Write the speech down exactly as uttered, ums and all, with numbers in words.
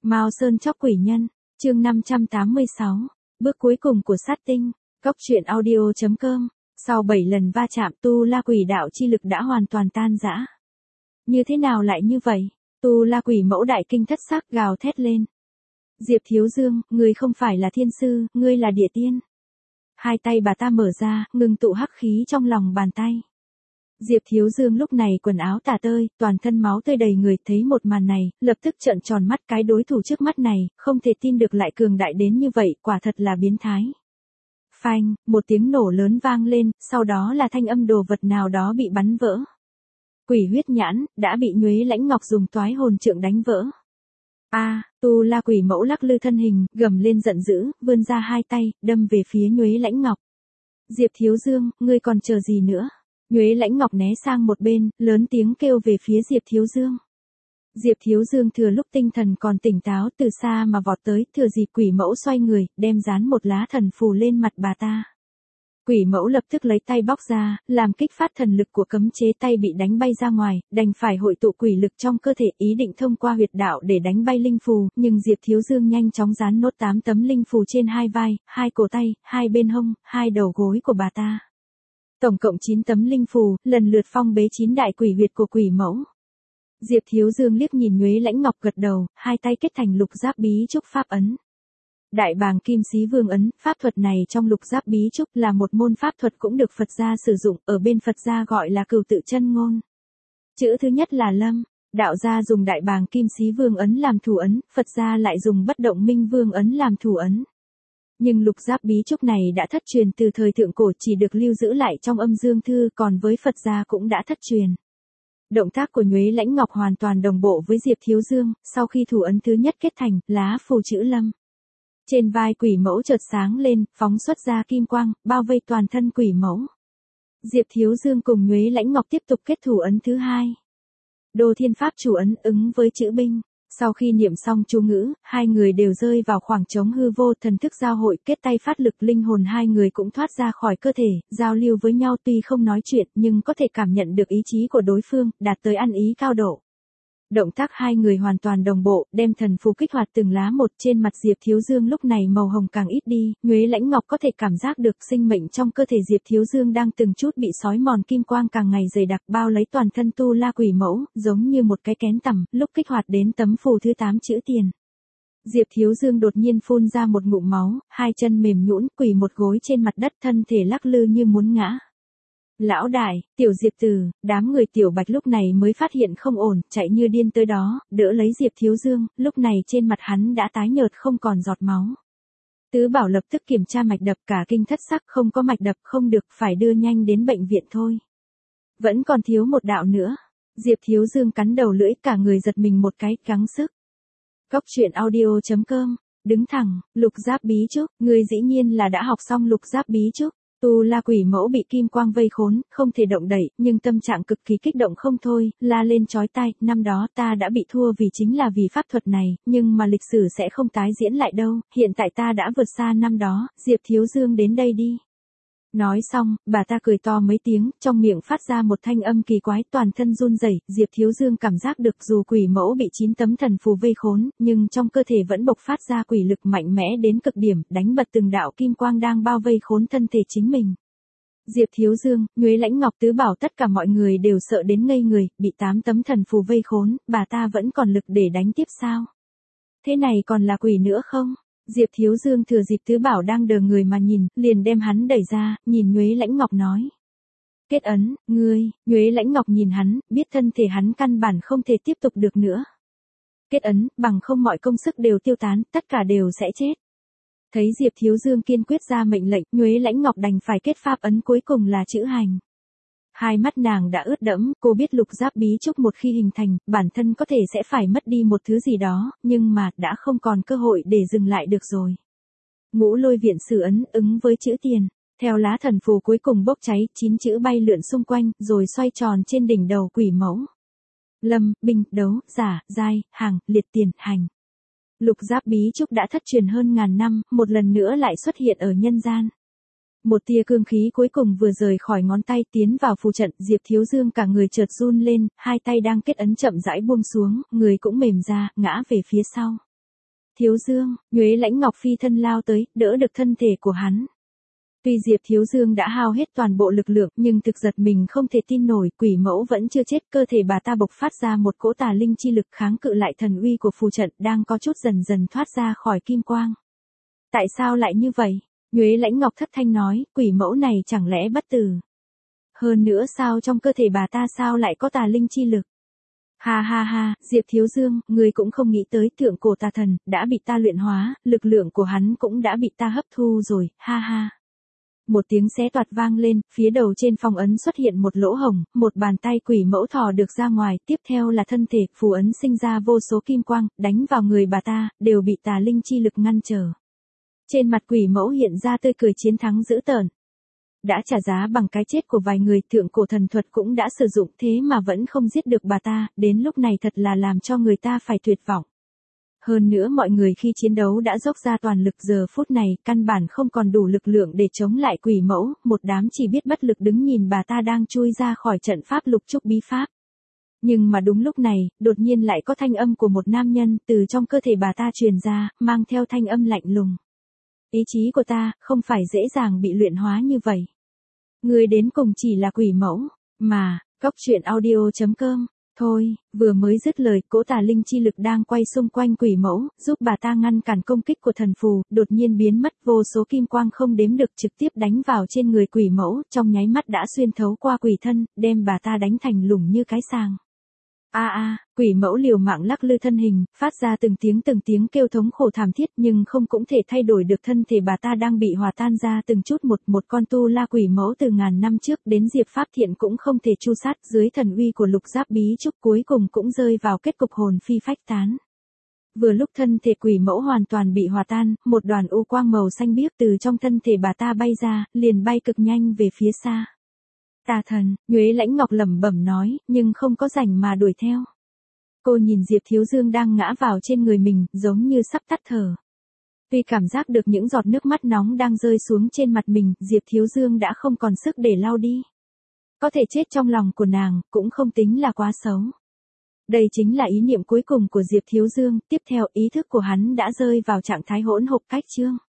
Mao Sơn chóc quỷ nhân, chương năm trăm tám mươi sáu, bước cuối cùng của sát tinh, cóc truyện audio chấm com. Sau bảy lần va chạm, tu la quỷ đạo chi lực đã hoàn toàn tan rã. Như thế nào lại như vậy? Tu la quỷ mẫu đại kinh thất sắc gào thét lên. Diệp Thiếu Dương, ngươi không phải là thiên sư, ngươi là địa tiên. Hai tay bà ta mở ra, ngừng tụ hắc khí trong lòng bàn tay. Diệp Thiếu Dương lúc này quần áo tả tơi, toàn thân máu tươi đầy người, thấy một màn này, lập tức trợn tròn mắt, cái đối thủ trước mắt này, không thể tin được lại cường đại đến như vậy, quả thật là biến thái. Phanh, một tiếng nổ lớn vang lên, sau đó là thanh âm đồ vật nào đó bị bắn vỡ. Quỷ huyết nhãn, đã bị Nhuế Lãnh Ngọc dùng toái hồn trượng đánh vỡ. A, à, tu la quỷ mẫu lắc lư thân hình, gầm lên giận dữ, vươn ra hai tay, đâm về phía Nhuế Lãnh Ngọc. Diệp Thiếu Dương, ngươi còn chờ gì nữa? Nhuế Lãnh Ngọc né sang một bên, lớn tiếng kêu về phía Diệp Thiếu Dương. Diệp Thiếu Dương thừa lúc tinh thần còn tỉnh táo từ xa mà vọt tới, thừa dịp quỷ mẫu xoay người, đem dán một lá thần phù lên mặt bà ta. Quỷ mẫu lập tức lấy tay bóc ra, làm kích phát thần lực của cấm chế, tay bị đánh bay ra ngoài, đành phải hội tụ quỷ lực trong cơ thể, ý định thông qua huyệt đạo để đánh bay linh phù, nhưng Diệp Thiếu Dương nhanh chóng dán nốt tám tấm linh phù trên hai vai, hai cổ tay, hai bên hông, hai đầu gối của bà ta. Tổng cộng chín tấm linh phù, lần lượt phong bế chín đại quỷ huyệt của quỷ mẫu. Diệp Thiếu Dương liếc nhìn Nhuế Lãnh Ngọc gật đầu, hai tay kết thành lục giáp bí trúc pháp ấn. Đại bàng kim xí vương ấn, pháp thuật này trong lục giáp bí trúc là một môn pháp thuật cũng được Phật gia sử dụng, ở bên Phật gia gọi là cửu tự chân ngôn. Chữ thứ nhất là lâm, đạo gia dùng đại bàng kim xí vương ấn làm thủ ấn, Phật gia lại dùng bất động minh vương ấn làm thủ ấn. Nhưng lục giáp bí trúc này đã thất truyền từ thời thượng cổ, chỉ được lưu giữ lại trong âm dương thư, còn với Phật gia cũng đã thất truyền. Động tác của Nhuế Lãnh Ngọc hoàn toàn đồng bộ với Diệp Thiếu Dương, sau khi thủ ấn thứ nhất kết thành, lá phù chữ lâm. Trên vai quỷ mẫu chợt sáng lên, phóng xuất ra kim quang, bao vây toàn thân quỷ mẫu. Diệp Thiếu Dương cùng Nhuế Lãnh Ngọc tiếp tục kết thủ ấn thứ hai. Đô Thiên Pháp chủ ấn ứng với chữ binh. Sau khi niệm xong chú ngữ, hai người đều rơi vào khoảng trống hư vô, thần thức giao hội, kết tay phát lực, linh hồn hai người cũng thoát ra khỏi cơ thể, giao lưu với nhau, tuy không nói chuyện nhưng có thể cảm nhận được ý chí của đối phương, đạt tới ăn ý cao độ. Động tác hai người hoàn toàn đồng bộ, đem thần phù kích hoạt từng lá một. Trên mặt Diệp Thiếu Dương lúc này màu hồng càng ít đi, Nhuế Lãnh Ngọc có thể cảm giác được sinh mệnh trong cơ thể Diệp Thiếu Dương đang từng chút bị sói mòn, kim quang càng ngày dày đặc bao lấy toàn thân tu la quỷ mẫu, giống như một cái kén tằm, lúc kích hoạt đến tấm phù thứ tám chữ tiền. Diệp Thiếu Dương đột nhiên phun ra một ngụm máu, hai chân mềm nhũn, quỳ một gối trên mặt đất, thân thể lắc lư như muốn ngã. Lão đại, tiểu Diệp Tử, đám người Tiểu Bạch lúc này mới phát hiện không ổn, chạy như điên tới đó, đỡ lấy Diệp Thiếu Dương, lúc này trên mặt hắn đã tái nhợt không còn giọt máu. Tứ Bảo lập tức kiểm tra mạch đập, cả kinh thất sắc, không có mạch đập, không được, phải đưa nhanh đến bệnh viện thôi. Vẫn còn thiếu một đạo nữa. Diệp Thiếu Dương cắn đầu lưỡi, cả người giật mình một cái, gắng sức. Cóc truyện audio chấm com, đứng thẳng, lục giáp bí trúc, người dĩ nhiên là đã học xong lục giáp bí trúc. Tu la quỷ mẫu bị kim quang vây khốn, không thể động đậy, nhưng tâm trạng cực kỳ kích động không thôi, la lên chói tai, năm đó ta đã bị thua vì chính là vì pháp thuật này, nhưng mà lịch sử sẽ không tái diễn lại đâu, hiện tại ta đã vượt xa năm đó, Diệp Thiếu Dương đến đây đi. Nói xong, bà ta cười to mấy tiếng, trong miệng phát ra một thanh âm kỳ quái, toàn thân run rẩy. Diệp Thiếu Dương cảm giác được dù quỷ mẫu bị chín tấm thần phù vây khốn, nhưng trong cơ thể vẫn bộc phát ra quỷ lực mạnh mẽ đến cực điểm, đánh bật từng đạo kim quang đang bao vây khốn thân thể chính mình. Diệp Thiếu Dương, Nhuế Lãnh Ngọc, Tứ Bảo tất cả mọi người đều sợ đến ngây người, bị tám tấm thần phù vây khốn, bà ta vẫn còn lực để đánh tiếp sao? Thế này còn là quỷ nữa không? Diệp Thiếu Dương thừa dịp Tứ Bảo đang đờ người mà nhìn, liền đem hắn đẩy ra, nhìn Nhuế Lãnh Ngọc nói. Kết ấn, ngươi, Nhuế Lãnh Ngọc nhìn hắn, biết thân thể hắn căn bản không thể tiếp tục được nữa. Kết ấn, bằng không mọi công sức đều tiêu tán, tất cả đều sẽ chết. Thấy Diệp Thiếu Dương kiên quyết ra mệnh lệnh, Nhuế Lãnh Ngọc đành phải kết pháp ấn cuối cùng là chữ hành. Hai mắt nàng đã ướt đẫm, cô biết lục giáp bí trúc một khi hình thành, bản thân có thể sẽ phải mất đi một thứ gì đó, nhưng mà, đã không còn cơ hội để dừng lại được rồi. Ngũ Lôi Viện sử ấn, ứng với chữ tiền. Theo lá thần phù cuối cùng bốc cháy, chín chữ bay lượn xung quanh, rồi xoay tròn trên đỉnh đầu quỷ mẫu. Lâm, binh, đấu, giả, giai, hàng, liệt, tiền, hành. Lục giáp bí trúc đã thất truyền hơn ngàn năm, một lần nữa lại xuất hiện ở nhân gian. Một tia cương khí cuối cùng vừa rời khỏi ngón tay tiến vào phù trận, Diệp Thiếu Dương cả người chợt run lên, hai tay đang kết ấn chậm rãi buông xuống, người cũng mềm ra, ngã về phía sau. Thiếu Dương, Nhuế Lãnh Ngọc phi thân lao tới, đỡ được thân thể của hắn. Tuy Diệp Thiếu Dương đã hao hết toàn bộ lực lượng, nhưng thực giật mình không thể tin nổi, quỷ mẫu vẫn chưa chết, cơ thể bà ta bộc phát ra một cỗ tà linh chi lực kháng cự lại thần uy của phù trận, đang có chút dần dần thoát ra khỏi kim quang. Tại sao lại như vậy? Nhuế Lãnh Ngọc thất thanh nói, quỷ mẫu này chẳng lẽ bất tử? Hơn nữa sao trong cơ thể bà ta sao lại có tà linh chi lực? Ha ha ha, Diệp Thiếu Dương, ngươi cũng không nghĩ tới thượng cổ tà thần, đã bị ta luyện hóa, lực lượng của hắn cũng đã bị ta hấp thu rồi, ha ha. Một tiếng xé toạc vang lên, phía đầu trên phong ấn xuất hiện một lỗ hổng, một bàn tay quỷ mẫu thò được ra ngoài, tiếp theo là thân thể, phù ấn sinh ra vô số kim quang, đánh vào người bà ta, đều bị tà linh chi lực ngăn trở. Trên mặt quỷ mẫu hiện ra tươi cười chiến thắng dữ tợn. Đã trả giá bằng cái chết của vài người, thượng cổ thần thuật cũng đã sử dụng thế mà vẫn không giết được bà ta, đến lúc này thật là làm cho người ta phải tuyệt vọng. Hơn nữa mọi người khi chiến đấu đã dốc ra toàn lực, giờ phút này, căn bản không còn đủ lực lượng để chống lại quỷ mẫu, một đám chỉ biết bất lực đứng nhìn bà ta đang chui ra khỏi trận pháp lục trúc bí pháp. Nhưng mà đúng lúc này, đột nhiên lại có thanh âm của một nam nhân từ trong cơ thể bà ta truyền ra, mang theo thanh âm lạnh lùng. Ý chí của ta, không phải dễ dàng bị luyện hóa như vậy. Người đến cùng chỉ là quỷ mẫu, mà, cóc truyện audio chấm com. Thôi, vừa mới dứt lời, cỗ tà linh chi lực đang quay xung quanh quỷ mẫu, giúp bà ta ngăn cản công kích của thần phù, đột nhiên biến mất, vô số kim quang không đếm được trực tiếp đánh vào trên người quỷ mẫu, trong nháy mắt đã xuyên thấu qua quỷ thân, đem bà ta đánh thành lủng như cái sàng. A a, quỷ mẫu liều mạng lắc lư thân hình, phát ra từng tiếng từng tiếng kêu thống khổ thảm thiết, nhưng không cũng thể thay đổi được thân thể bà ta đang bị hòa tan ra từng chút một. Một con tu la quỷ mẫu từ ngàn năm trước đến Diệp Pháp Thiện cũng không thể tru sát, dưới thần uy của lục giáp bí trúc cuối cùng cũng rơi vào kết cục hồn phi phách tán. Vừa lúc thân thể quỷ mẫu hoàn toàn bị hòa tan, một đoàn u quang màu xanh biếc từ trong thân thể bà ta bay ra, liền bay cực nhanh về phía xa. Tà thần, Nhuế Lãnh Ngọc lẩm bẩm nói, nhưng không có rảnh mà đuổi theo. Cô nhìn Diệp Thiếu Dương đang ngã vào trên người mình, giống như sắp tắt thở. Tuy cảm giác được những giọt nước mắt nóng đang rơi xuống trên mặt mình, Diệp Thiếu Dương đã không còn sức để lau đi. Có thể chết trong lòng của nàng, cũng không tính là quá xấu. Đây chính là ý niệm cuối cùng của Diệp Thiếu Dương, tiếp theo ý thức của hắn đã rơi vào trạng thái hỗn hộp cách chương.